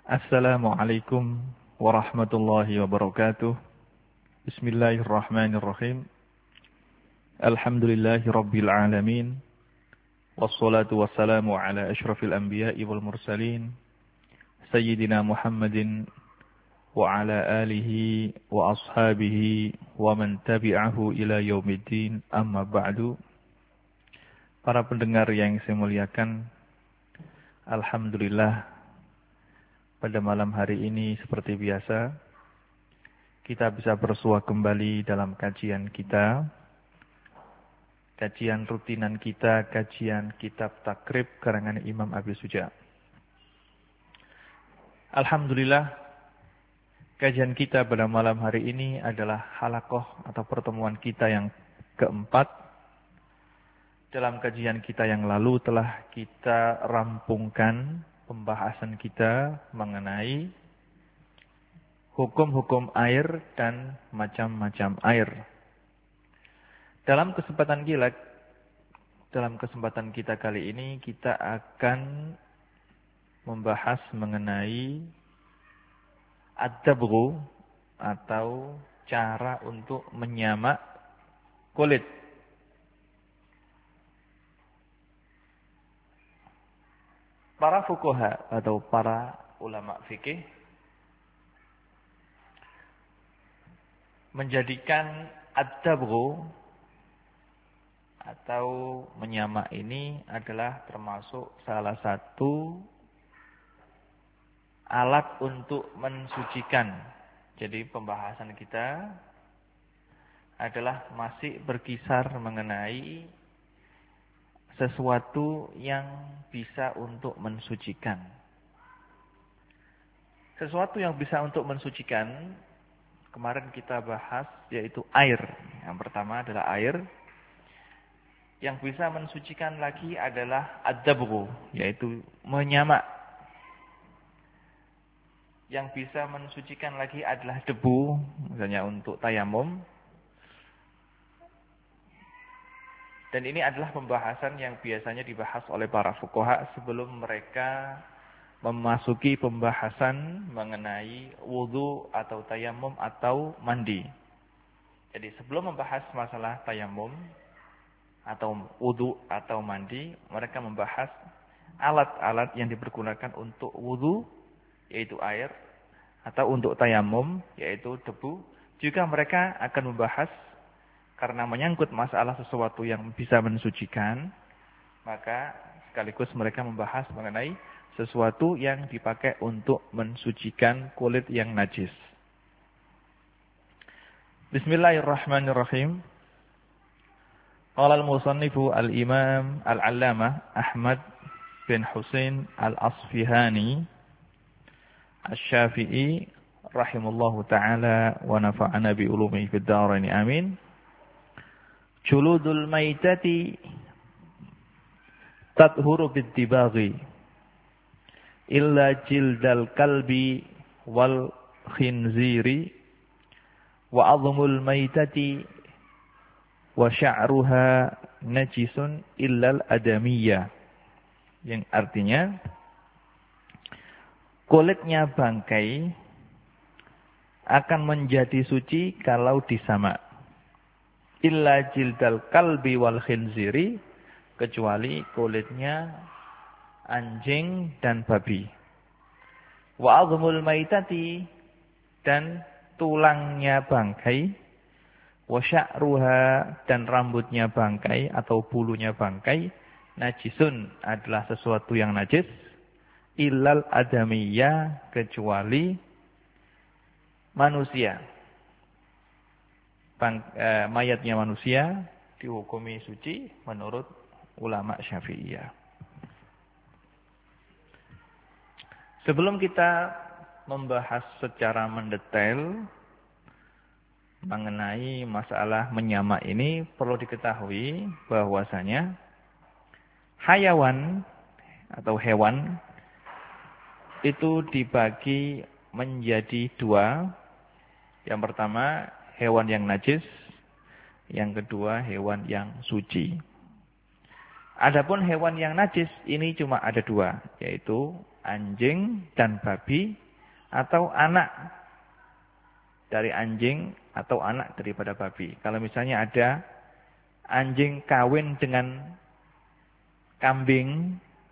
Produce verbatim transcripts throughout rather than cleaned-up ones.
Assalamualaikum warahmatullahi wabarakatuh. Bismillahirrahmanirrahim. Alhamdulillahi rabbil alamin. Wassalatu wassalamu ala ashrafil anbiya'i wal mursalin. Sayyidina Muhammadin wa ala alihi wa ashabihi wa man tabi'ahu ila yaumiddin, amma ba'du. Para pendengar yang saya muliakan, alhamdulillah, pada malam hari ini seperti biasa, kita bisa bersua kembali dalam kajian kita. Kajian rutinan kita, kajian kitab takrib karangan Imam Abi Suja. Alhamdulillah, kajian kita pada malam hari ini adalah halaqah atau pertemuan kita yang keempat. Dalam kajian kita yang lalu telah kita rampungkan pembahasan kita mengenai hukum-hukum air dan macam-macam air. Dalam kesempatan kita, dalam kesempatan kita kali ini kita akan membahas mengenai ad-dabghu atau cara untuk menyamak kulit. Para fuqaha atau para ulama fikih menjadikan ad-dabghu atau menyamak ini adalah termasuk salah satu alat untuk mensucikan. Jadi pembahasan kita adalah masih berkisar mengenai sesuatu yang bisa untuk mensucikan. Sesuatu yang bisa untuk mensucikan, kemarin kita bahas, yaitu air. Yang pertama adalah air. Yang bisa mensucikan lagi adalah ad-dabghu, yaitu menyamak. Yang bisa mensucikan lagi adalah debu, misalnya untuk tayamum. Dan ini adalah pembahasan yang biasanya dibahas oleh para fuqaha sebelum mereka memasuki pembahasan mengenai wudu atau tayamum atau mandi. Jadi sebelum membahas masalah tayamum atau wudu atau mandi, mereka membahas alat-alat yang dipergunakan untuk wudu, yaitu air, atau untuk tayamum, yaitu debu. Juga mereka akan membahas, karena menyangkut masalah sesuatu yang bisa mensucikan, maka sekaligus mereka membahas mengenai sesuatu yang dipakai untuk mensucikan kulit yang najis. Bismillahirrahmanirrahim. Qala al-musannifu al-imam al-allamah Ahmad bin Husain al-Asfihani asy-Syafi'i rahimallahu ta'ala wa nafa'ana bi ulumihi fid dharain amin. Juludul maitati tathuru bid-dibaghi illa jildal kalbi wal khinziri wa adhmul maitati wa sya'ruha najisun illal adamiyah. Yang artinya, kulitnya bangkai akan menjadi suci kalau disamak. Illa jildal kalbi wal khinziri, kecuali kulitnya anjing dan babi. Wa adhmul maitati, dan tulangnya bangkai. Wa sya'ruha, dan rambutnya bangkai atau bulunya bangkai. Najisun, adalah sesuatu yang najis. Illal adamiyah, kecuali manusia. Bang, eh, mayatnya manusia dihukumi suci menurut ulama Syafi'iyah. Sebelum kita membahas secara mendetail mengenai masalah menyamak ini, perlu diketahui bahwasanya hayawan atau hewan itu dibagi menjadi dua. Yang pertama, hewan yang najis. Yang kedua, hewan yang suci. Adapun hewan yang najis ini cuma ada dua, yaitu anjing dan babi, atau anak dari anjing atau anak daripada babi. Kalau misalnya ada anjing kawin dengan kambing,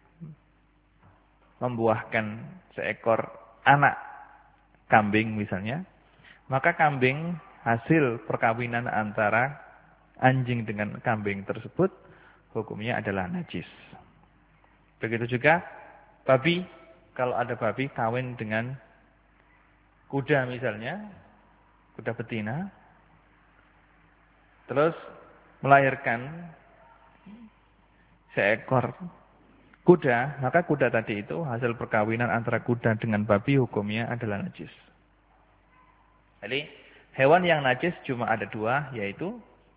membuahkan seekor anak kambing misalnya, maka kambing hasil perkawinan antara anjing dengan kambing tersebut, hukumnya adalah najis. Begitu juga babi, kalau ada babi kawin dengan kuda misalnya, kuda betina, terus melahirkan seekor kuda, maka kuda tadi itu hasil perkawinan antara kuda dengan babi, hukumnya adalah najis. Jadi hewan yang najis cuma ada dua, yaitu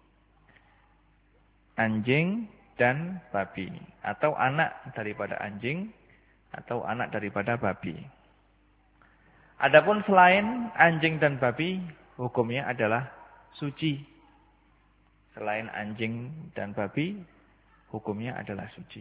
anjing dan babi, atau anak daripada anjing atau anak daripada babi. Adapun selain anjing dan babi, hukumnya adalah suci. Selain anjing dan babi, hukumnya adalah suci.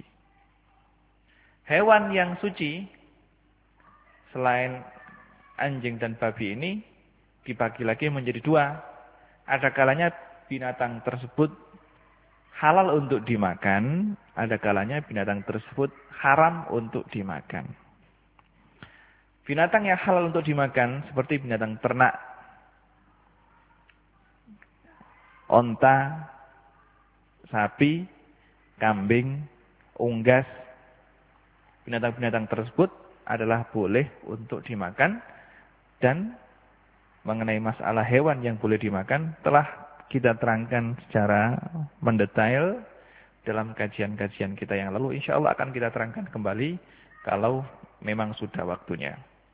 Hewan yang suci, selain anjing dan babi ini, dibagi lagi menjadi dua. Ada kalanya binatang tersebut halal untuk dimakan, ada kalanya binatang tersebut haram untuk dimakan. Binatang yang halal untuk dimakan seperti binatang ternak, onta, sapi, kambing, unggas. Binatang-binatang tersebut adalah boleh untuk dimakan, dan mengenai masalah hewan yang boleh dimakan telah kita terangkan secara mendetail dalam kajian-kajian kita yang lalu. Insya Allah akan kita terangkan kembali kalau memang sudah waktunya.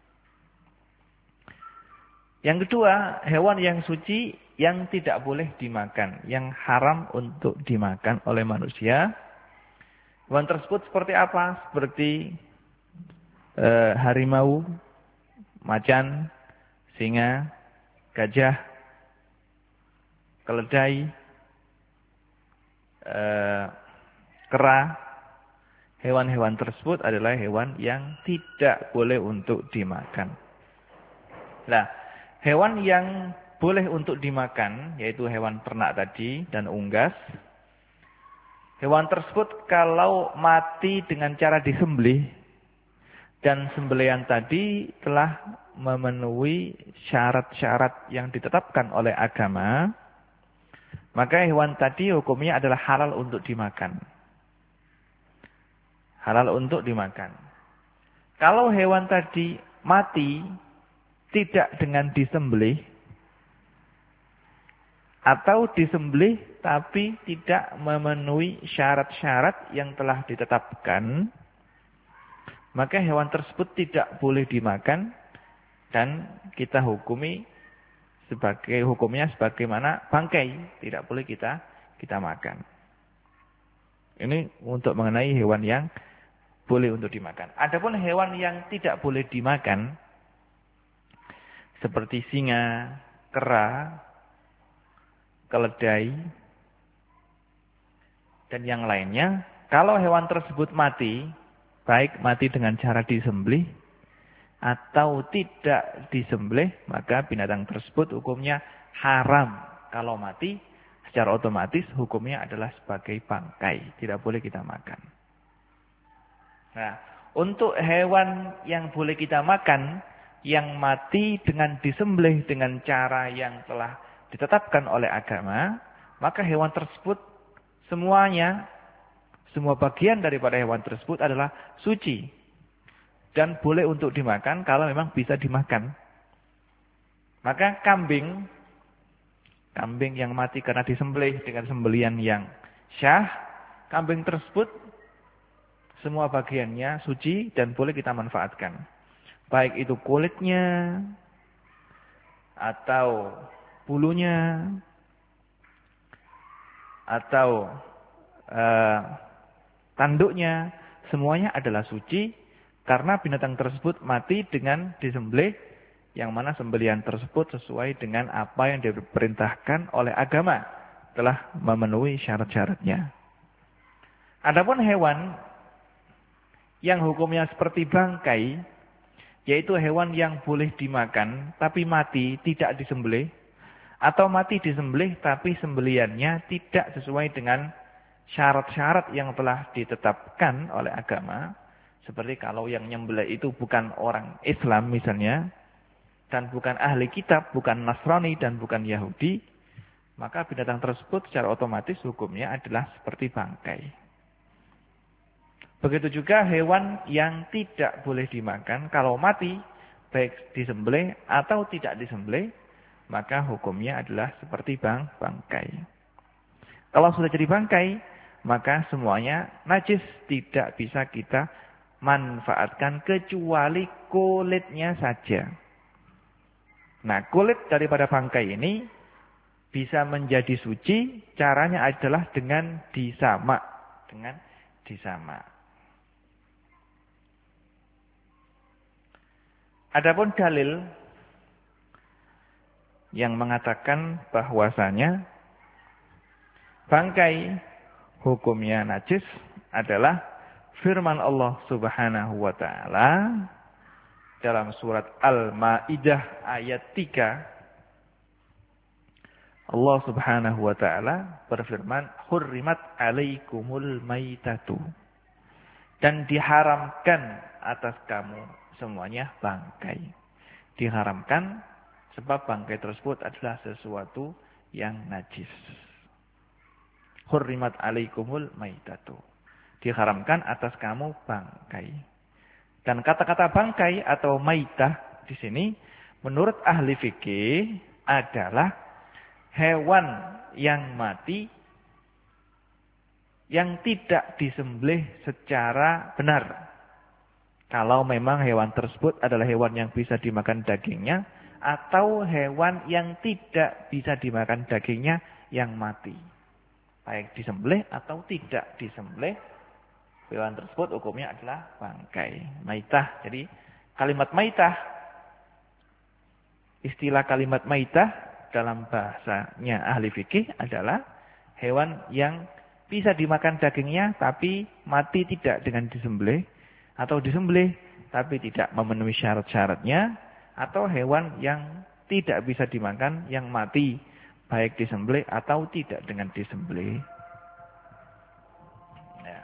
Yang kedua, hewan yang suci yang tidak boleh dimakan, yang haram untuk dimakan oleh manusia. Hewan tersebut seperti apa? Seperti e, harimau, macan, singa, gajah, keledai, e, kera. Hewan-hewan tersebut adalah hewan yang tidak boleh untuk dimakan. Nah, hewan yang boleh untuk dimakan, yaitu hewan ternak tadi dan unggas. Hewan tersebut kalau mati dengan cara disembelih, dan sembelihan tadi telah memenuhi syarat-syarat yang ditetapkan oleh agama, maka hewan tadi hukumnya adalah halal untuk dimakan. Halal untuk dimakan. Kalau hewan tadi mati tidak dengan disembelih, atau disembelih tapi tidak memenuhi syarat-syarat yang telah ditetapkan, maka hewan tersebut tidak boleh dimakan, dan kita hukumi sebagai hukumnya sebagaimana bangkai, tidak boleh kita kita makan. Ini untuk mengenai hewan yang boleh untuk dimakan. Adapun hewan yang tidak boleh dimakan, seperti singa, kera, keledai, dan yang lainnya, kalau hewan tersebut mati, baik mati dengan cara disembelih atau tidak disembelih, maka binatang tersebut hukumnya haram. Kalau mati, secara otomatis hukumnya adalah sebagai bangkai, tidak boleh kita makan. Nah, untuk hewan yang boleh kita makan, yang mati dengan disembelih dengan cara yang telah ditetapkan oleh agama, maka hewan tersebut semuanya, semua bagian daripada hewan tersebut adalah suci dan boleh untuk dimakan kalau memang bisa dimakan. Maka kambing, kambing yang mati karena disembelih dengan sembelihan yang syah, kambing tersebut semua bagiannya suci dan boleh kita manfaatkan. Baik itu kulitnya, atau bulunya, atau uh, tanduknya, semuanya adalah suci karena binatang tersebut mati dengan disembelih, yang mana sembelihan tersebut sesuai dengan apa yang diperintahkan oleh agama, telah memenuhi syarat-syaratnya. Adapun hewan yang hukumnya seperti bangkai, yaitu hewan yang boleh dimakan tapi mati tidak disembelih, atau mati disembelih tapi sembeliannya tidak sesuai dengan syarat-syarat yang telah ditetapkan oleh agama. Seperti kalau yang nyembelih itu bukan orang Islam misalnya, dan bukan ahli kitab, bukan Nasrani dan bukan Yahudi, maka binatang tersebut secara otomatis hukumnya adalah seperti bangkai. Begitu juga hewan yang tidak boleh dimakan, kalau mati, baik disembelih atau tidak disembelih, maka hukumnya adalah seperti bang bangkai. Kalau sudah jadi bangkai, maka semuanya najis, tidak bisa kita manfaatkan kecuali kulitnya saja. Nah, kulit daripada bangkai ini bisa menjadi suci, caranya adalah dengan disamak, dengan disamak. Adapun dalil yang mengatakan bahwasanya bangkai hukumnya najis adalah firman Allah Subhanahu wa taala dalam surat Al-Maidah ayat tiga. Allah Subhanahu wa taala berfirman, "Hurrimat 'alaikumul maitatu." Dan diharamkan atas kamu semuanya bangkai. Diharamkan sebab bangkai tersebut adalah sesuatu yang najis. Hurrimat 'alaikumul maitatu. Diharamkan atas kamu bangkai. Dan kata-kata bangkai atau maitah di sini menurut ahli fikih adalah hewan yang mati yang tidak disembelih secara benar. Kalau memang hewan tersebut adalah hewan yang bisa dimakan dagingnya, atau hewan yang tidak bisa dimakan dagingnya yang mati. Baik disembelih atau tidak disembelih, hewan tersebut hukumnya adalah bangkai. Maitah. Jadi kalimat maitah, istilah kalimat maitah dalam bahasanya ahli fikih adalah hewan yang bisa dimakan dagingnya tapi mati tidak dengan disembelih, atau disembelih tapi tidak memenuhi syarat-syaratnya, atau hewan yang tidak bisa dimakan yang mati baik disembelih atau tidak dengan disembelih. Ya.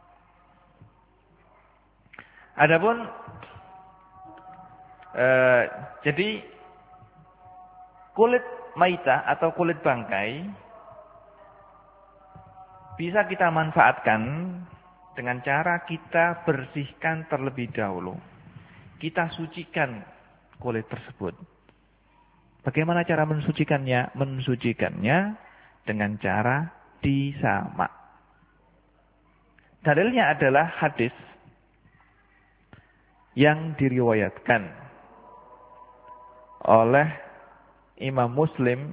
Adapun eh, jadi kulit maitah atau kulit bangkai bisa kita manfaatkan dengan cara kita bersihkan terlebih dahulu. Kita sucikan kulit tersebut. Bagaimana cara mensucikannya? Mensucikannya dengan cara disamak. Dalilnya adalah hadis yang diriwayatkan oleh Imam Muslim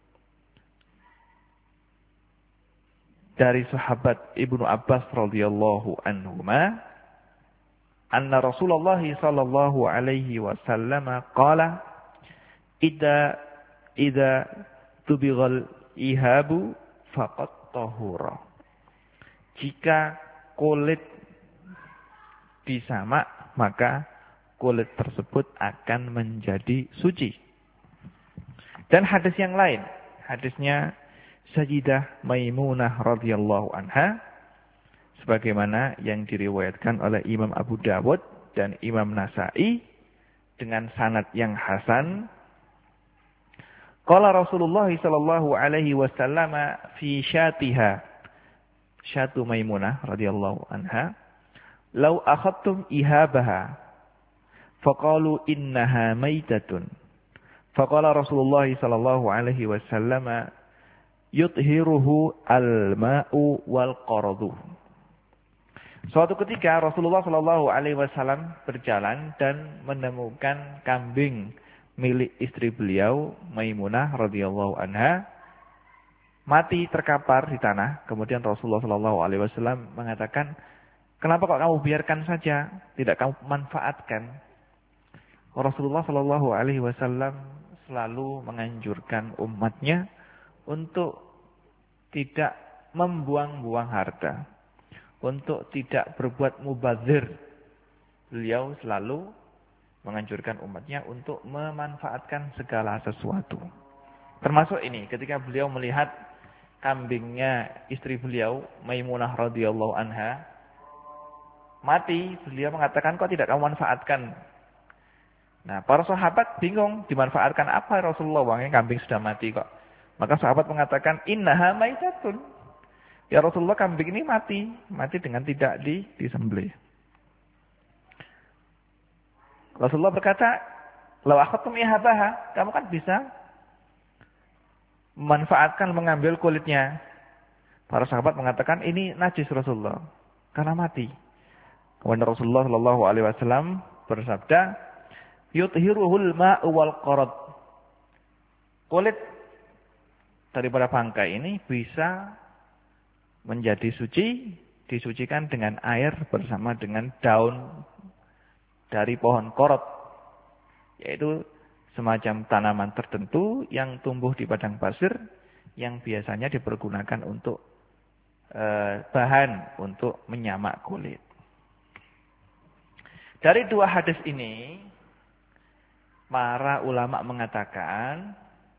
dari sahabat Ibnu Abbas radhiyallahu anhuma, anna Rasulullah sallallahu alaihi wasallam qala, idza idza tubighal ihabu faqad tahura. Jika kulit disamak, maka kulit tersebut akan menjadi suci. Dan hadis yang lain, hadisnya Sayyidah Maimunah radhiyallahu anha, sebagaimana yang diriwayatkan oleh Imam Abu Dawud dan Imam Nasa'i dengan sanad yang hasan. Qala Rasulullah sallallahu alaihi wasallam fi syatiha, syatu Maimunah radhiyallahu anha, "Lau akhadtum ihabaha faqalu innaha maitatun." Faqala Rasulullah sallallahu alaihi wasallam, "Yuthiruhu al-ma'u wal qaradu." Suatu ketika Rasulullah shallallahu alaihi wasallam berjalan dan menemukan kambing milik istri beliau Maimunah radhiyallahu anha mati terkapar di tanah. Kemudian Rasulullah shallallahu alaihi wasallam mengatakan, "Kenapa kok kamu biarkan saja, tidak kamu manfaatkan?" Rasulullah shallallahu alaihi wasallam selalu menganjurkan umatnya untuk tidak membuang-buang harta, untuk tidak berbuat mubazir beliau selalu menganjurkan umatnya untuk memanfaatkan segala sesuatu. Termasuk ini, ketika beliau melihat kambingnya istri beliau, Maimunah radhiyallahu anha, mati, beliau mengatakan, kok tidak kamu manfaatkan? Nah, para sahabat bingung, dimanfaatkan apa Rasulullah? Wangnya kambing sudah mati kok. Maka sahabat mengatakan, innaha maitatun. Ya Rasulullah, kambing ini mati. Mati dengan tidak di, disembelih. Rasulullah berkata, law akhadtum ihabaha, kamu kan bisa memanfaatkan, mengambil kulitnya. Para sahabat mengatakan, ini najis Rasulullah, karena mati. Kemudian Rasulullah Shallallahu Alaihi Wasallam bersabda, yuthiruhul ma'u wal qarad. Kulit daripada bangkai ini bisa menjadi suci, disucikan dengan air bersama dengan daun dari pohon korot, yaitu semacam tanaman tertentu yang tumbuh di padang pasir yang biasanya dipergunakan untuk eh, bahan untuk menyamak kulit. Dari dua hadis ini, para ulama mengatakan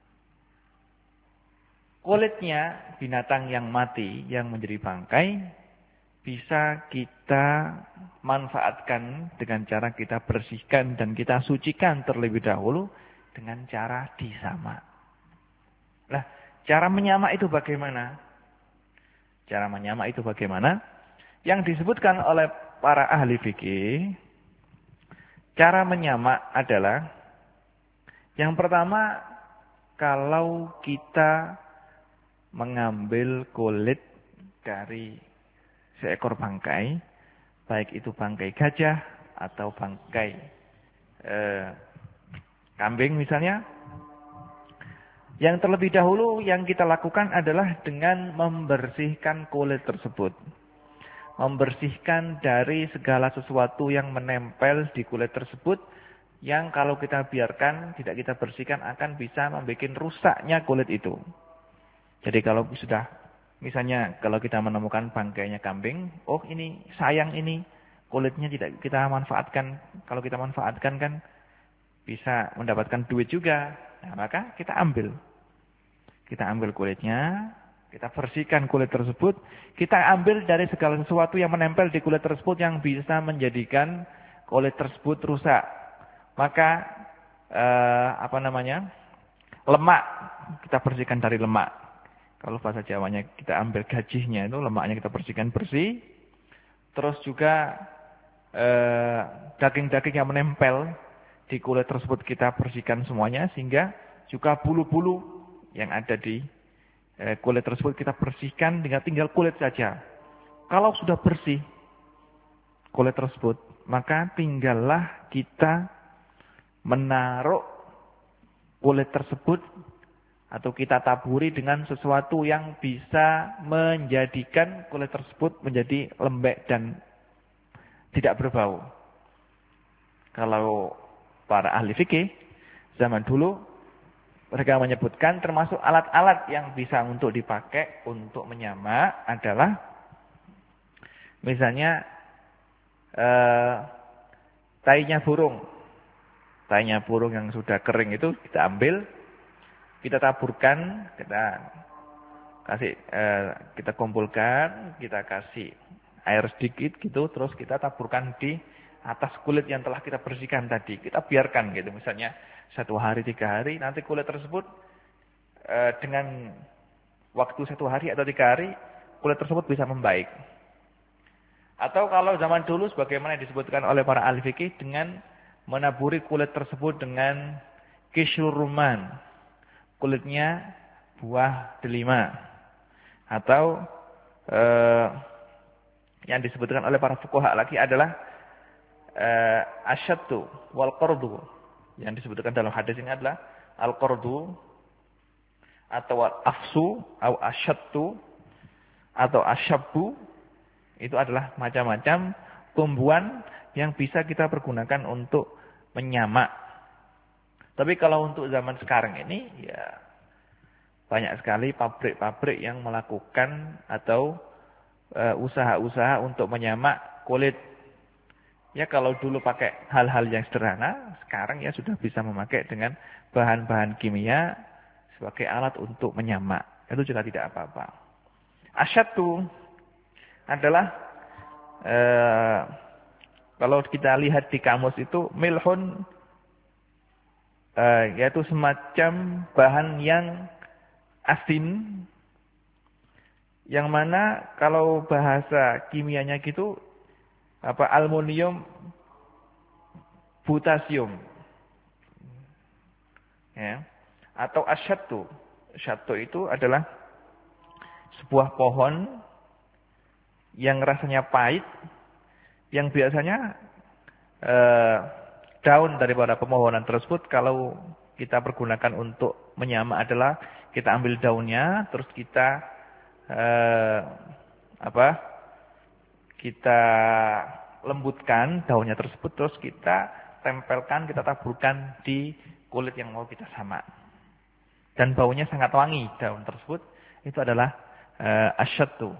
kulitnya binatang yang mati, yang menjadi bangkai, bisa kita manfaatkan dengan cara kita bersihkan dan kita sucikan terlebih dahulu dengan cara disamak. Nah, cara menyamak itu bagaimana? Cara menyamak itu bagaimana? Yang disebutkan oleh para ahli fikih, cara menyamak adalah yang pertama, kalau kita mengambil kulit dari seekor bangkai, baik itu bangkai gajah atau bangkai eh, kambing misalnya, yang terlebih dahulu yang kita lakukan adalah dengan membersihkan kulit tersebut. Membersihkan dari segala sesuatu yang menempel di kulit tersebut, yang kalau kita biarkan, tidak kita bersihkan, akan bisa membuat rusaknya kulit itu. Jadi kalau sudah, misalnya kalau kita menemukan bangkainya kambing, oh ini sayang ini, kulitnya tidak kita manfaatkan. Kalau kita manfaatkan kan bisa mendapatkan duit juga. Nah, maka kita ambil. Kita ambil kulitnya, kita bersihkan kulit tersebut, kita ambil dari segala sesuatu yang menempel di kulit tersebut yang bisa menjadikan kulit tersebut rusak. Maka eh, apa namanya? Lemak kita bersihkan dari lemak. Kalau bahasa Jawanya kita ambil gajihnya itu, lemaknya kita bersihkan bersih. Terus juga daging-daging eh, yang menempel di kulit tersebut kita bersihkan semuanya, sehingga juga bulu-bulu yang ada di eh, kulit tersebut kita bersihkan dengan tinggal kulit saja. Kalau sudah bersih kulit tersebut, maka tinggallah kita menaruh kulit tersebut atau kita taburi dengan sesuatu yang bisa menjadikan kulit tersebut menjadi lembek dan tidak berbau. Kalau para ahli fikih zaman dulu, mereka menyebutkan termasuk alat-alat yang bisa untuk dipakai untuk menyamak adalah misalnya eh, tainya burung. Tainya burung yang sudah kering itu kita ambil, kita taburkan, kita kasih, eh, kita kumpulkan, kita kasih air sedikit gitu, terus kita taburkan di atas kulit yang telah kita bersihkan tadi. Kita biarkan gitu, misalnya satu hari, tiga hari, nanti kulit tersebut eh, dengan waktu satu hari atau tiga hari, kulit tersebut bisa membaik. Atau kalau zaman dulu, sebagaimana disebutkan oleh para ahli fikih, dengan menaburi kulit tersebut dengan kisur rumman. Kulitnya buah delima, atau eh, yang disebutkan oleh para fuqaha lagi adalah eh, asyattu wal qardu. Yang disebutkan dalam hadis ini adalah al qardu atau al afsu atau asyattu atau asyabbu. Itu adalah macam-macam tumbuhan yang bisa kita pergunakan untuk menyamak. Tapi kalau untuk zaman sekarang ini, ya banyak sekali pabrik-pabrik yang melakukan atau usaha-usaha uh, untuk menyamak kulit Ya kalau dulu pakai hal-hal yang sederhana, sekarang ya sudah bisa memakai dengan bahan-bahan kimia sebagai alat untuk menyamak. Itu juga tidak apa-apa. Asyatu adalah eh, kalau kita lihat di kamus itu milhun eh, yaitu semacam bahan yang asin, yang mana kalau bahasa kimianya gitu apa aluminium potasium, ya, atau asyatu. Asyatu itu adalah sebuah pohon yang rasanya pahit, yang biasanya eh, daun daripada pemohonan tersebut kalau kita pergunakan untuk menyamak adalah kita ambil daunnya, terus kita eh, apa? Kita lembutkan daunnya tersebut, terus kita tempelkan, kita taburkan di kulit yang mau kita samak. Dan baunya sangat wangi daun tersebut. Itu adalah uh, asyatu.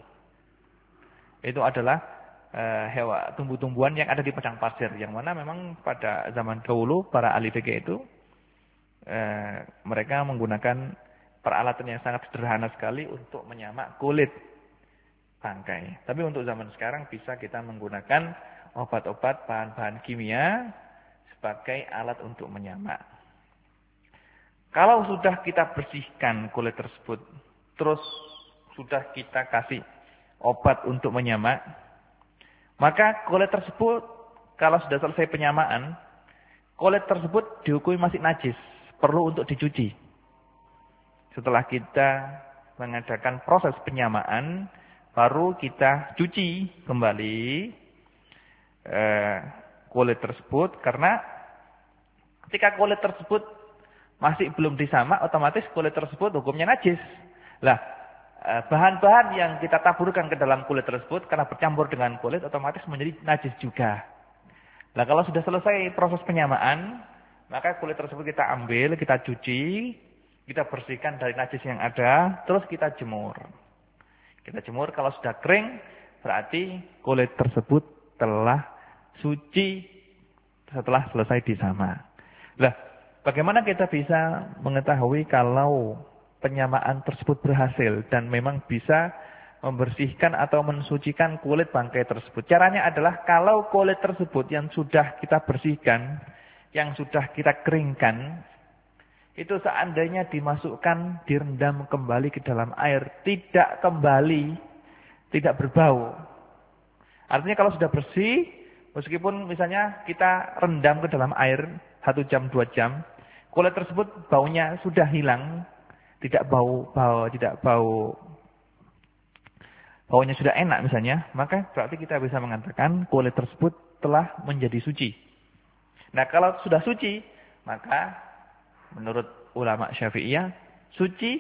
Itu adalah uh, hewa tumbuh-tumbuhan yang ada di padang pasir, yang mana memang pada zaman dahulu para ahli fikih itu uh, mereka menggunakan peralatan yang sangat sederhana sekali untuk menyamak kulit bangkai. Tapi untuk zaman sekarang bisa kita menggunakan obat-obat, bahan-bahan kimia sebagai alat untuk menyamak. Kalau sudah kita bersihkan kulit tersebut, terus sudah kita kasih obat untuk menyamak, maka kulit tersebut kalau sudah selesai penyamaan, kulit tersebut dihukumi masih najis, perlu untuk dicuci. Setelah kita mengadakan proses penyamaan, baru kita cuci kembali eh, kulit tersebut, karena ketika kulit tersebut masih belum disamak, otomatis kulit tersebut hukumnya najis. Lah, eh, bahan-bahan yang kita taburkan ke dalam kulit tersebut karena bercampur dengan kulit otomatis menjadi najis juga. Nah, kalau sudah selesai proses penyamaan, maka kulit tersebut kita ambil, kita cuci, kita bersihkan dari najis yang ada, terus kita jemur. Kita jemur, kalau sudah kering, berarti kulit tersebut telah suci setelah selesai disamak. Lah, bagaimana kita bisa mengetahui kalau penyamaan tersebut berhasil dan memang bisa membersihkan atau mensucikan kulit bangkai tersebut? Caranya adalah kalau kulit tersebut yang sudah kita bersihkan, yang sudah kita keringkan, itu seandainya dimasukkan, direndam kembali ke dalam air, tidak kembali, tidak berbau. Artinya kalau sudah bersih, meskipun misalnya kita rendam ke dalam air satu jam, dua jam, kulit tersebut baunya sudah hilang, tidak bau, bau, tidak bau, baunya sudah enak misalnya, maka berarti kita bisa mengatakan kulit tersebut telah menjadi suci. Nah, kalau sudah suci, maka menurut ulama Syafi'iyah, suci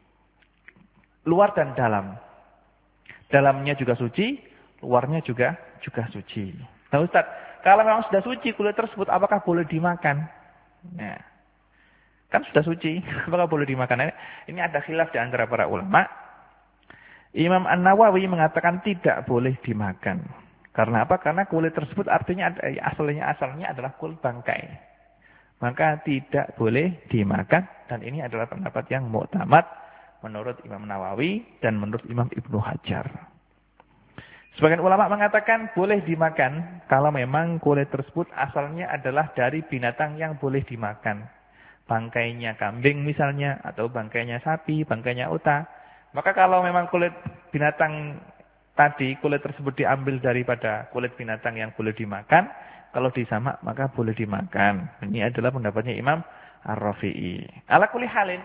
luar dan dalam. Dalamnya juga suci, luarnya juga juga suci. Nah, Ustaz, kalau memang sudah suci kulit tersebut, apakah boleh dimakan? Nah, kan sudah suci, apakah boleh dimakan? Ini ada khilaf di antara para ulama. Imam An-Nawawi mengatakan tidak boleh dimakan. Karena apa? Karena kulit tersebut artinya asalnya asalnya adalah kulit bangkai. Maka tidak boleh dimakan, dan ini adalah pendapat yang mu'tamad menurut Imam Nawawi dan menurut Imam Ibnu Hajar. Sebagian ulama mengatakan boleh dimakan kalau memang kulit tersebut asalnya adalah dari binatang yang boleh dimakan. Bangkainya kambing misalnya, atau bangkainya sapi, bangkainya unta. Maka kalau memang kulit binatang tadi, kulit tersebut diambil daripada kulit binatang yang boleh dimakan, kalau disamak maka boleh dimakan. Ini adalah pendapatnya Imam Ar-Rafi'i. Ala kulli halin,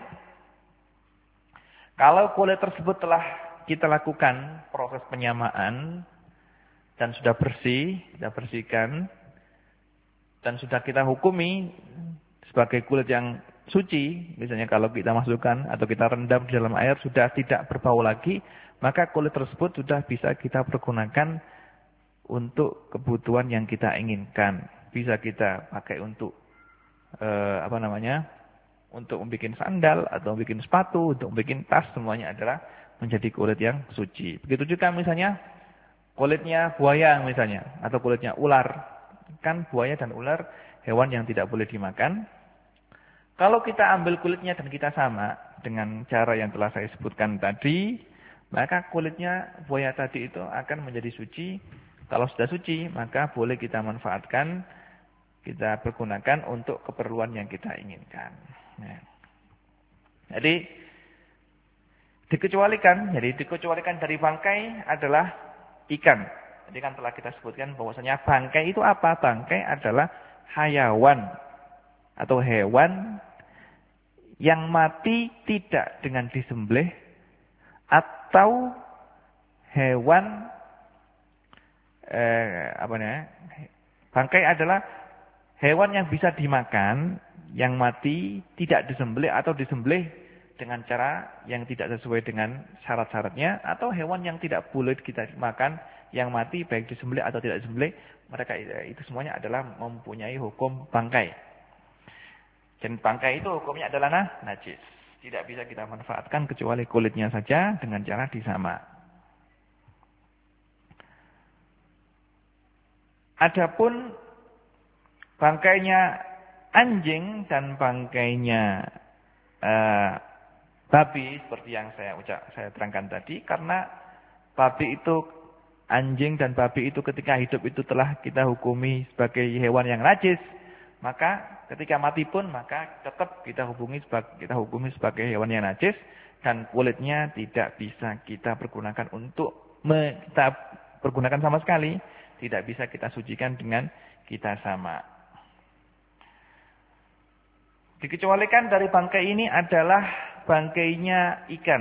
kalau kulit tersebut telah kita lakukan proses penyamaan dan sudah bersih, kita bersihkan, dan sudah kita hukumi sebagai kulit yang suci, misalnya kalau kita masukkan atau kita rendam di dalam air sudah tidak berbau lagi, maka kulit tersebut sudah bisa kita pergunakan untuk kebutuhan yang kita inginkan. Bisa kita pakai untuk eh, apa namanya? Untuk membuat sandal atau membuat sepatu, untuk membuat tas, semuanya adalah menjadi kulit yang suci. Begitu juga misalnya kulitnya buaya misalnya, atau kulitnya ular. kan buaya dan ular hewan yang tidak boleh dimakan. Kalau kita ambil kulitnya dan kita sama dengan cara yang telah saya sebutkan tadi, maka kulitnya buaya tadi itu akan menjadi suci. Kalau sudah suci, maka boleh kita manfaatkan, kita pergunakan untuk keperluan yang kita inginkan. Nah. Jadi, dikecualikan, jadi dikecualikan dari bangkai adalah ikan. Jadi kan telah kita sebutkan bahwasanya bangkai itu apa? Bangkai adalah hayawan atau hewan yang mati tidak dengan disembelih atau hewan eh, apa namanya? Bangkai adalah hewan yang bisa dimakan yang mati tidak disembelih atau disembelih dengan cara yang tidak sesuai dengan syarat-syaratnya, atau hewan yang tidak boleh kita makan yang mati baik disembelih atau tidak disembelih, mereka itu semuanya adalah mempunyai hukum bangkai. Dan bangkai itu hukumnya adalah nah, najis. Tidak bisa kita manfaatkan kecuali kulitnya saja dengan cara disama. Adapun bangkainya anjing dan bangkainya uh, babi seperti yang saya ucap, saya terangkan tadi, karena babi itu, anjing dan babi itu ketika hidup itu telah kita hukumi sebagai hewan yang najis, maka ketika mati pun maka tetap kita hubungi sebagai, kita hukumi sebagai hewan yang najis, dan kulitnya tidak bisa kita pergunakan untuk me, kita pergunakan sama sekali, tidak bisa kita sucikan dengan kita sama. Dikecualikan dari bangkai ini adalah bangkainya ikan.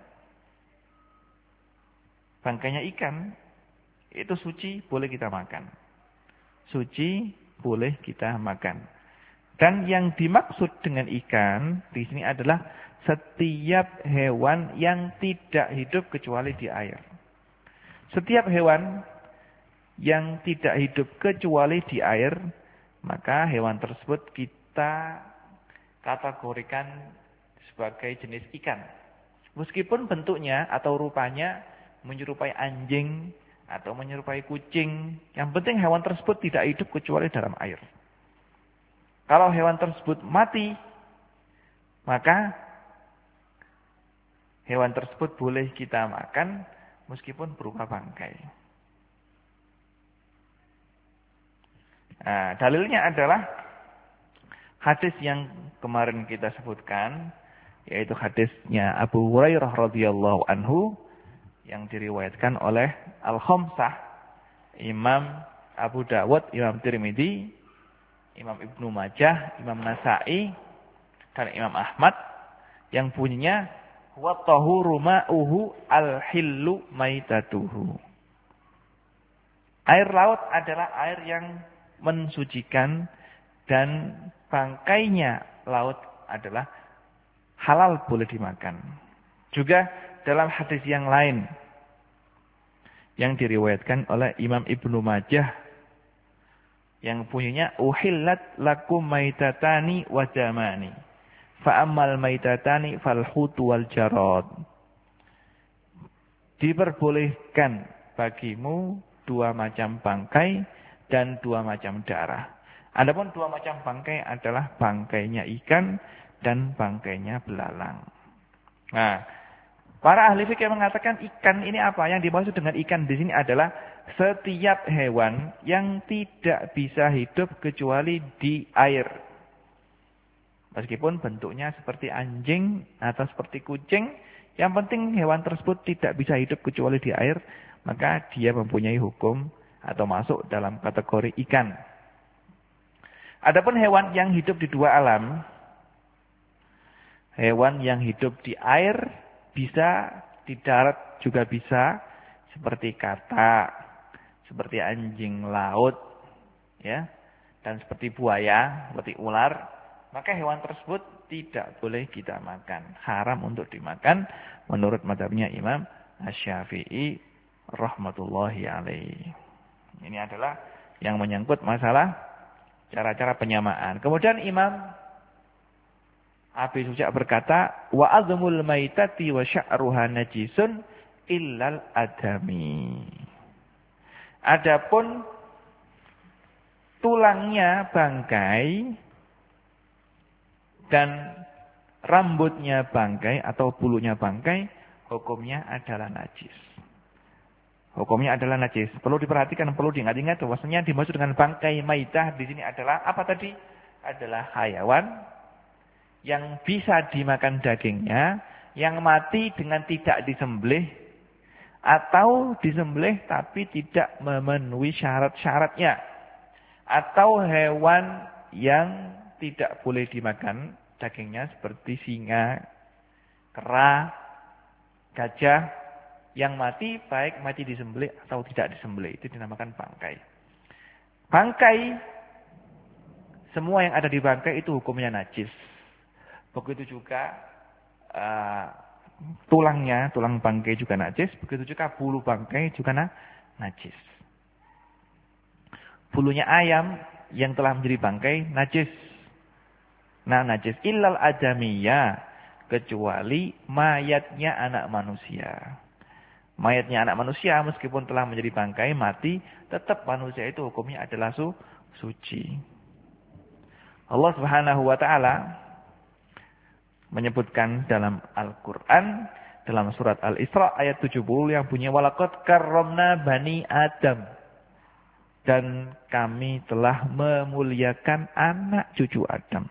Bangkainya ikan itu suci, boleh kita makan. Suci, boleh kita makan. Dan yang dimaksud dengan ikan di sini adalah setiap hewan yang tidak hidup kecuali di air. Setiap hewan yang tidak hidup kecuali di air, maka hewan tersebut kita kategorikan sebagai jenis ikan. Meskipun bentuknya atau rupanya menyerupai anjing atau menyerupai kucing, yang penting hewan tersebut tidak hidup kecuali dalam air. Kalau hewan tersebut mati, maka hewan tersebut boleh kita makan meskipun berupa bangkai. Nah, dalilnya adalah hadis yang kemarin kita sebutkan, yaitu hadisnya Abu Hurairah radhiyallahu anhu yang diriwayatkan oleh Al-Khamsah, Imam Abu Dawud, Imam Tirmidzi, Imam Ibnu Majah, Imam Nasa'i, dan Imam Ahmad, yang bunyinya wa tahuru ma'uhu al-hillu maitatuhu. Air laut adalah air yang mensucikan, dan bangkainya laut adalah halal, boleh dimakan. Juga dalam hadis yang lain yang diriwayatkan oleh Imam Ibnu Majah yang bunyinya uhillat lakum maitatani wa jamani fa ammal maitatani fal hutu wal jarad. Diperbolehkan bagimu dua macam bangkai dan dua macam darah. Adapun dua macam bangkai adalah bangkainya ikan dan bangkainya belalang. Nah, para ahli fikih mengatakan ikan ini apa? Yang dimaksud dengan ikan di sini adalah setiap hewan yang tidak bisa hidup kecuali di air. Meskipun bentuknya seperti anjing atau seperti kucing, yang penting hewan tersebut tidak bisa hidup kecuali di air, maka dia mempunyai hukum atau masuk dalam kategori ikan. Adapun hewan yang hidup di dua alam, hewan yang hidup di air bisa, di darat juga bisa, seperti katak, seperti anjing laut, ya, dan seperti buaya, seperti ular, maka hewan tersebut tidak boleh kita makan, haram untuk dimakan menurut mazhabnya Imam Asy-Syafi'i rahmatullahi alaihi. Ini adalah yang menyangkut masalah cara-cara penyamaan. Kemudian Imam Abi Suja berkata, wa azmul maitati wa sya'ruha najisun illal adami. Adapun tulangnya bangkai dan rambutnya bangkai atau bulunya bangkai, hukumnya adalah najis. Hukumnya adalah najis. Perlu diperhatikan, perlu diingat-ingat bahwasanya dimaksud dengan bangkai maitah di sini adalah apa tadi? Adalah hayawan yang bisa dimakan dagingnya, yang mati dengan tidak disembelih atau disembelih tapi tidak memenuhi syarat-syaratnya, atau hewan yang tidak boleh dimakan dagingnya seperti singa, kera, gajah yang mati baik mati disembelih atau tidak disembelih, itu dinamakan bangkai. Bangkai, semua yang ada di bangkai itu hukumnya najis. Begitu juga uh, tulangnya, tulang bangkai juga najis. Begitu juga bulu bangkai juga na, najis. Bulunya ayam yang telah menjadi bangkai najis. Nah, najis illal adamiyah, kecuali mayatnya anak manusia. Mayatnya anak manusia meskipun telah menjadi bangkai mati, tetap manusia itu hukumnya adalah su, suci. Allah Subhanahu wa taala menyebutkan dalam Al-Qur'an dalam surat Al-Isra ayat tujuh puluh yang bunyi walaqad karramna bani Adam. Dan kami telah memuliakan anak cucu Adam.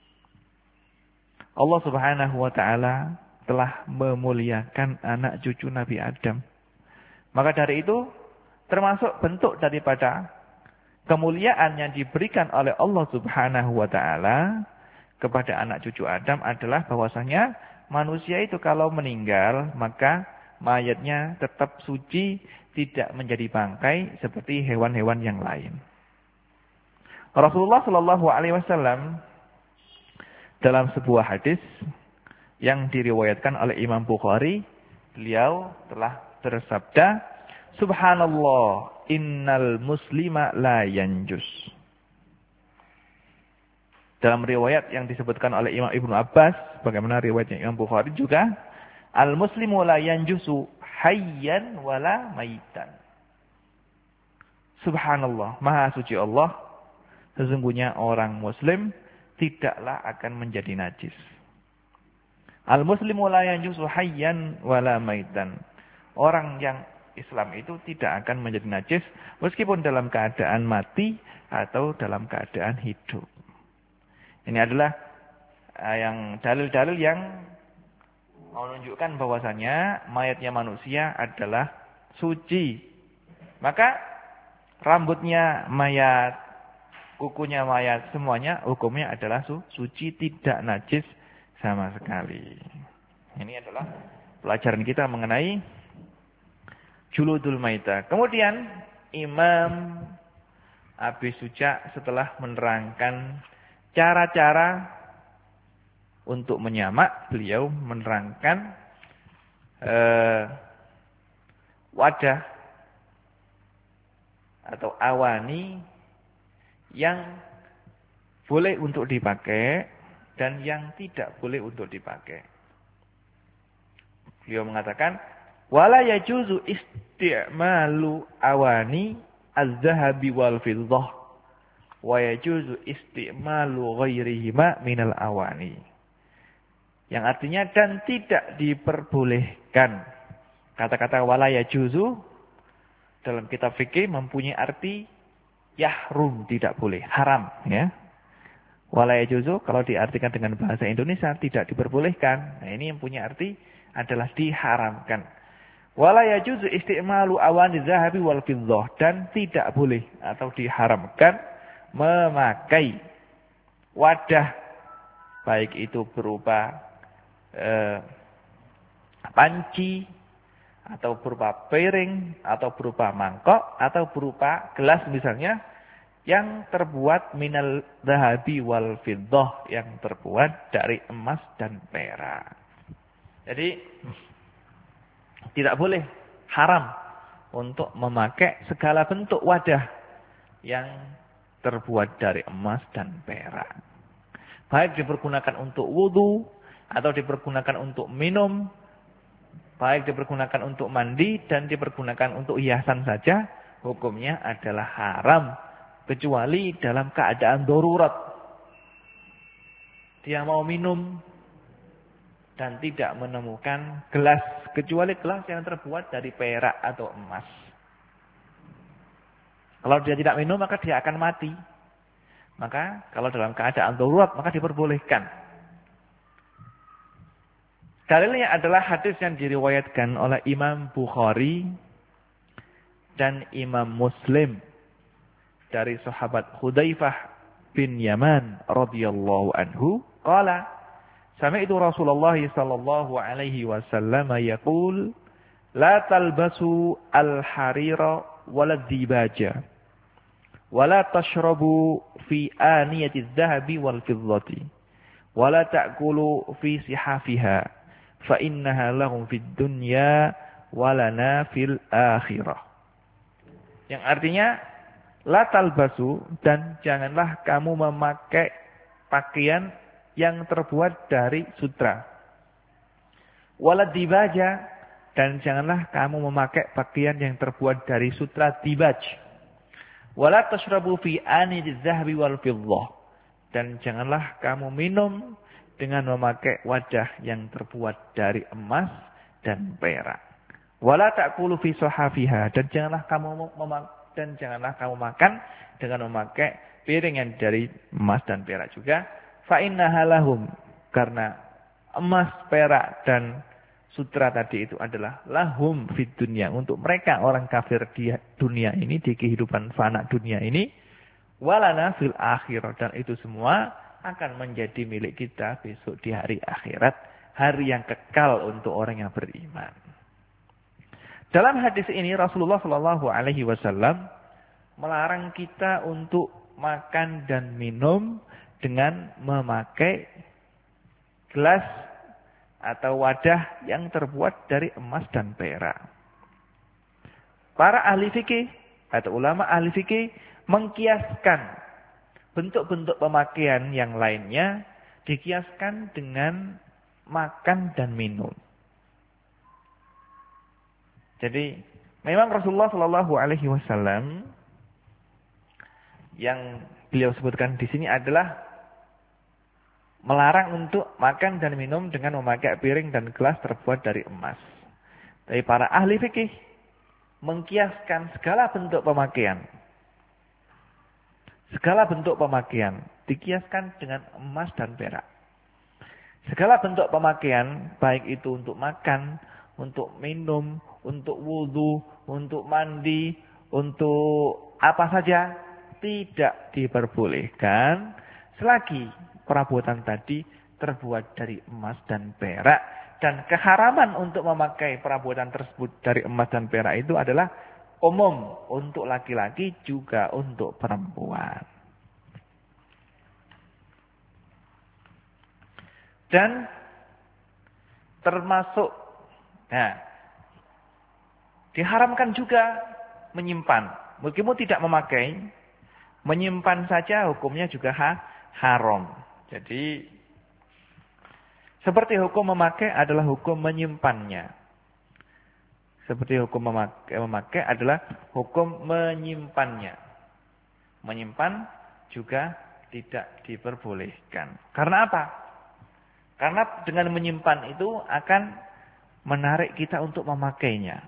Allah Subhanahu wa taala telah memuliakan anak cucu Nabi Adam. Maka dari itu termasuk bentuk daripada kemuliaan yang diberikan oleh Allah Subhanahu wa taala kepada anak cucu Adam adalah bahwasanya manusia itu kalau meninggal maka mayatnya tetap suci, tidak menjadi bangkai seperti hewan-hewan yang lain. Rasulullah Shallallahu alaihi wasallam dalam sebuah hadis yang diriwayatkan oleh Imam Bukhari, beliau telah bersabda, Subhanallah, innal muslima la yanjus. Dalam riwayat yang disebutkan oleh Imam Ibnu Abbas, bagaimana riwayatnya Imam Bukhari juga, al-muslimu la yanjusu hayyan wala maitan. Subhanallah, maha suci Allah, sesungguhnya orang muslim tidaklah akan menjadi najis. Al-muslimu la yanjusu hayyan wala maitan. Orang yang Islam itu tidak akan menjadi najis meskipun dalam keadaan mati atau dalam keadaan hidup. Ini adalah yang dalil-dalil yang menunjukkan bahwasanya mayatnya manusia adalah suci. Maka rambutnya mayat, kukunya mayat, semuanya hukumnya adalah su suci, tidak najis sama sekali. Ini adalah pelajaran kita mengenai juludul maita. Kemudian Imam Abi Suja setelah menerangkan cara-cara untuk menyamak, beliau menerangkan eh, wadah atau awani yang boleh untuk dipakai dan yang tidak boleh untuk dipakai. Beliau mengatakan, wala yajuzu isti'malu awani az-zahabi wal fiddah wa yajuzu isti'malu ghairihima minal awani. Yang artinya dan tidak diperbolehkan. Kata-kata wala yajuzu dalam kitab fikih mempunyai arti yahrum, tidak boleh, haram, ya. Wala yajuzu kalau diartikan dengan bahasa Indonesia tidak diperbolehkan. Nah, ini yang punya arti adalah diharamkan. Wala yajuzu isti'malu awani zahabi wal fiddah, dan tidak boleh atau diharamkan memakai wadah baik itu berupa eh, panci atau berupa piring atau berupa mangkok atau berupa gelas misalnya yang terbuat minal zahabi wal fiddah, yang terbuat dari emas dan perak. Jadi tidak boleh, haram untuk memakai segala bentuk wadah yang terbuat dari emas dan perak. Baik dipergunakan untuk wudu atau dipergunakan untuk minum, baik dipergunakan untuk mandi dan dipergunakan untuk hiasan saja, hukumnya adalah haram kecuali dalam keadaan darurat. Dia mau minum dan tidak menemukan gelas, kecuali gelas yang terbuat dari perak atau emas. Kalau dia tidak minum, maka dia akan mati. Maka kalau dalam keadaan darurat, maka diperbolehkan. Dalilnya adalah hadis yang diriwayatkan oleh Imam Bukhari dan Imam Muslim dari sahabat Hudzaifah bin Yaman radhiyallahu anhu, qala sami'tu Rasulullah sallallahu alaihi wasallam yaqul la talbasu al-harira wala dibaja wala tashrabu fi aniyati adh-dhahabi wal fiddati wala ta'kulu fi sihafiha fa innaha lahum fid dunya walana fil akhirah. Yang artinya la talbasu, dan janganlah kamu memakai pakaian yang terbuat dari sutra. Wala dibaja, dan janganlah kamu memakai pakaian yang terbuat dari sutra dibaj. Wala tashrabu fi anidz zahabi wal fiddah, dan janganlah kamu minum dengan memakai wadah yang terbuat dari emas dan perak. Wala ta'kulu fi sahafiha, dan janganlah kamu memakai dan janganlah kamu makan dengan memakai piring yang dari emas dan perak juga. Fa innaha lahum, karena emas, perak dan sutra tadi itu adalah lahum fid dunya, untuk mereka orang kafir di dunia ini, di kehidupan fana dunia ini, walana fil akhirah, dan itu semua akan menjadi milik kita besok di hari akhirat, hari yang kekal untuk orang yang beriman. Dalam hadis ini Rasulullah Shallallahu Alaihi Wasallam melarang kita untuk makan dan minum dengan memakai gelas atau wadah yang terbuat dari emas dan perak. Para ahli fikih atau ulama ahli fikih mengkiaskan bentuk-bentuk pemakaian yang lainnya, dikiaskan dengan makan dan minum. Jadi memang Rasulullah Shallallahu Alaihi Wasallam yang beliau sebutkan di sini adalah melarang untuk makan dan minum dengan memakai piring dan gelas terbuat dari emas. Tapi para ahli fikih mengkiaskan segala bentuk pemakaian, segala bentuk pemakaian dikiaskan dengan emas dan perak. Segala bentuk pemakaian, baik itu untuk makan, untuk minum, untuk wudhu, untuk mandi, untuk apa saja, tidak diperbolehkan selagi perabotan tadi terbuat dari emas dan perak. Dan keharaman untuk memakai perabotan tersebut dari emas dan perak itu adalah umum untuk laki-laki juga untuk perempuan. Dan termasuk, nah, diharamkan juga menyimpan. Meskipun tidak memakai, menyimpan saja hukumnya juga ha, haram. Jadi, seperti hukum memakai adalah hukum menyimpannya. Seperti hukum memakai, memakai adalah hukum menyimpannya. Menyimpan juga tidak diperbolehkan. Karena apa? Karena dengan menyimpan itu akan menarik kita untuk memakainya.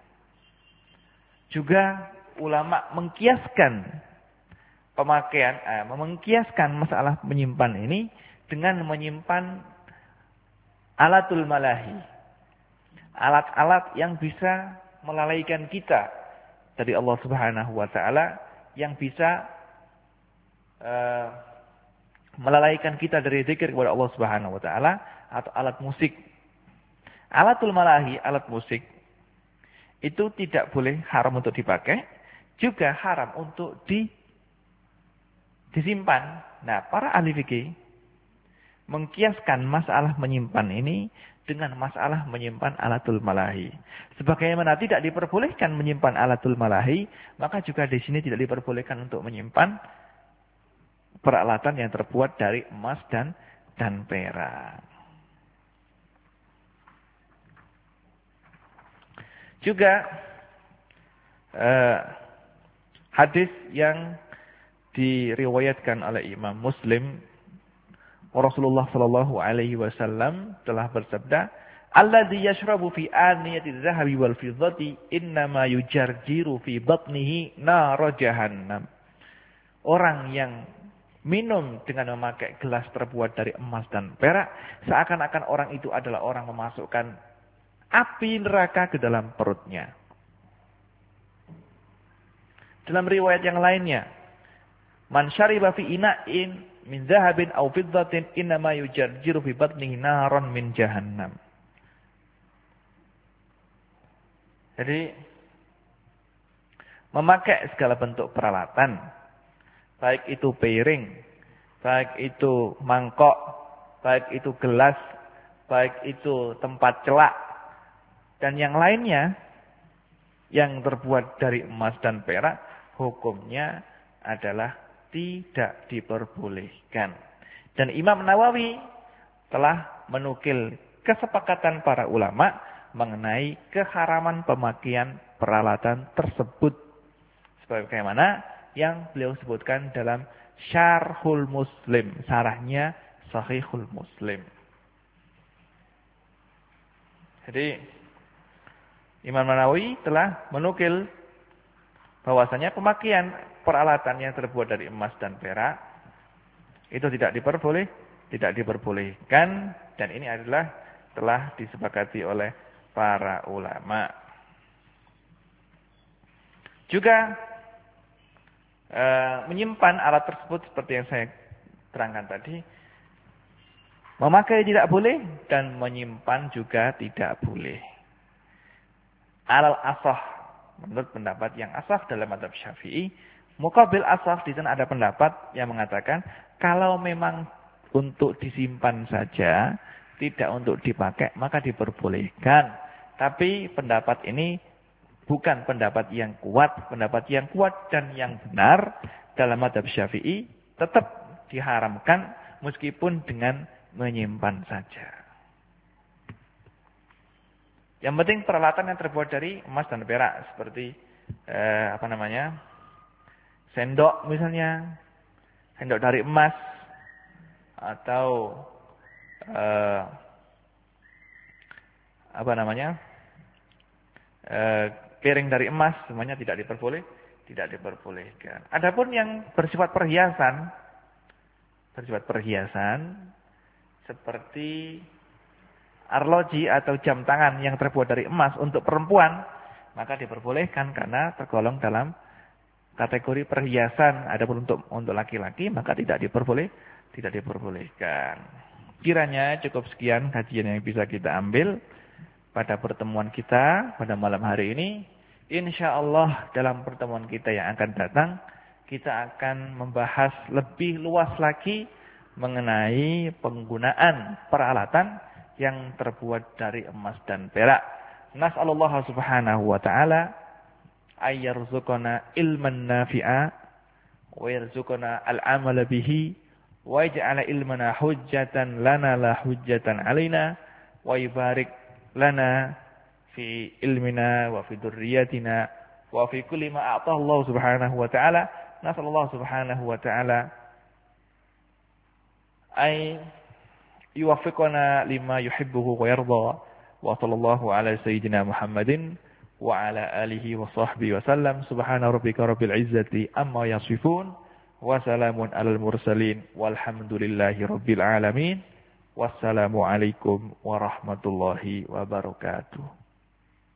Juga ulama mengkiaskan pemakaian, eh, mengkiaskan masalah menyimpan ini dengan menyimpan alatul malahi. Alat-alat yang bisa melalaikan kita dari Allah Subhanahu wa taala, yang bisa uh, melalaikan kita dari zikir kepada Allah Subhanahu wa taala, atau alat musik. Alatul malahi, alat musik itu tidak boleh, haram untuk dipakai, juga haram untuk di, disimpan. Nah, para ahli fikih mengkiaskan masalah menyimpan ini dengan masalah menyimpan alatul malahi. Sebagaimana tidak diperbolehkan menyimpan alatul malahi, maka juga di sini tidak diperbolehkan untuk menyimpan peralatan yang terbuat dari emas dan dan perak. Juga eh, hadis yang diriwayatkan oleh Imam Muslim, Rasulullah sallallahu alaihi wasallam telah bersabda, "Alladzi yashrabu fi aniyati adh-dhahabi wal fiddati innama yujarjiru fi batnihi nar jahannam." Orang yang minum dengan memakai gelas terbuat dari emas dan perak, seakan-akan orang itu adalah orang memasukkan api neraka ke dalam perutnya. Dalam riwayat yang lainnya, "Man syariba fi ina'in min dhahabin aw fiddatin innama yujarjiru fi batnihi naran min jahannam." Jadi memakai segala bentuk peralatan, baik itu piring, baik itu mangkok, baik itu gelas, baik itu tempat celak, dan yang lainnya yang terbuat dari emas dan perak, hukumnya adalah tidak diperbolehkan. Dan Imam Nawawi telah menukil kesepakatan para ulama mengenai keharaman pemakaian peralatan tersebut. Sebagaimana yang beliau sebutkan dalam Syarhul Muslim, syarahnya Sahihul Muslim. Jadi Imam Nawawi telah menukil bahwasanya pemakaian peralatan yang terbuat dari emas dan perak itu tidak diperboleh, tidak diperbolehkan, dan ini adalah telah disepakati oleh para ulama. Juga e, menyimpan alat tersebut seperti yang saya terangkan tadi, memakai tidak boleh dan menyimpan juga tidak boleh. Alal asah, menurut pendapat yang asah dalam mazhab Syafi'i, muqabil asah di sana ada pendapat yang mengatakan kalau memang untuk disimpan saja, tidak untuk dipakai, maka diperbolehkan. Tapi pendapat ini bukan pendapat yang kuat. Pendapat yang kuat dan yang benar dalam mazhab Syafi'i tetap diharamkan meskipun dengan menyimpan saja. Yang penting peralatan yang terbuat dari emas dan perak, seperti eh, apa namanya, sendok misalnya, sendok dari emas, atau eh, apa namanya, eh, piring dari emas, semuanya tidak diperboleh, tidak diperbolehkan. Adapun yang bersifat perhiasan, bersifat perhiasan seperti arloji atau jam tangan yang terbuat dari emas untuk perempuan, maka diperbolehkan karena tergolong dalam kategori perhiasan. Adapun untuk untuk laki-laki maka tidak diperboleh, tidak diperbolehkan. Kiranya cukup sekian kajian yang bisa kita ambil pada pertemuan kita pada malam hari ini. Insyaallah dalam pertemuan kita yang akan datang kita akan membahas lebih luas lagi mengenai penggunaan peralatan yang terbuat dari emas dan perak. Nas'alullah subhanahu wa ta'ala ayyarzuqana ilman nafi'a wa yarzuqana al-amala bihi wa yaj'ala ilmana hujjatan lana la hujjatan alaina wa yubarik lana fi ilmina wa fi dzurriyyatina wa fi kulli ma a'tahu Allah subhanahu wa ta'ala. Nas'alullah subhanahu wa ta'ala ay yuwaffiquna lima yuhibbuhu wa yarda, wa sallallahu ala sayyidina Muhammadin wa ala alihi wa sahbihi wa sallam. Subhana rabbika rabbil izzati amma yasifun wa salamun alal mursalin walhamdulillahi rabbil alamin. Wassalamu alaikum warahmatullahi wabarakatuh.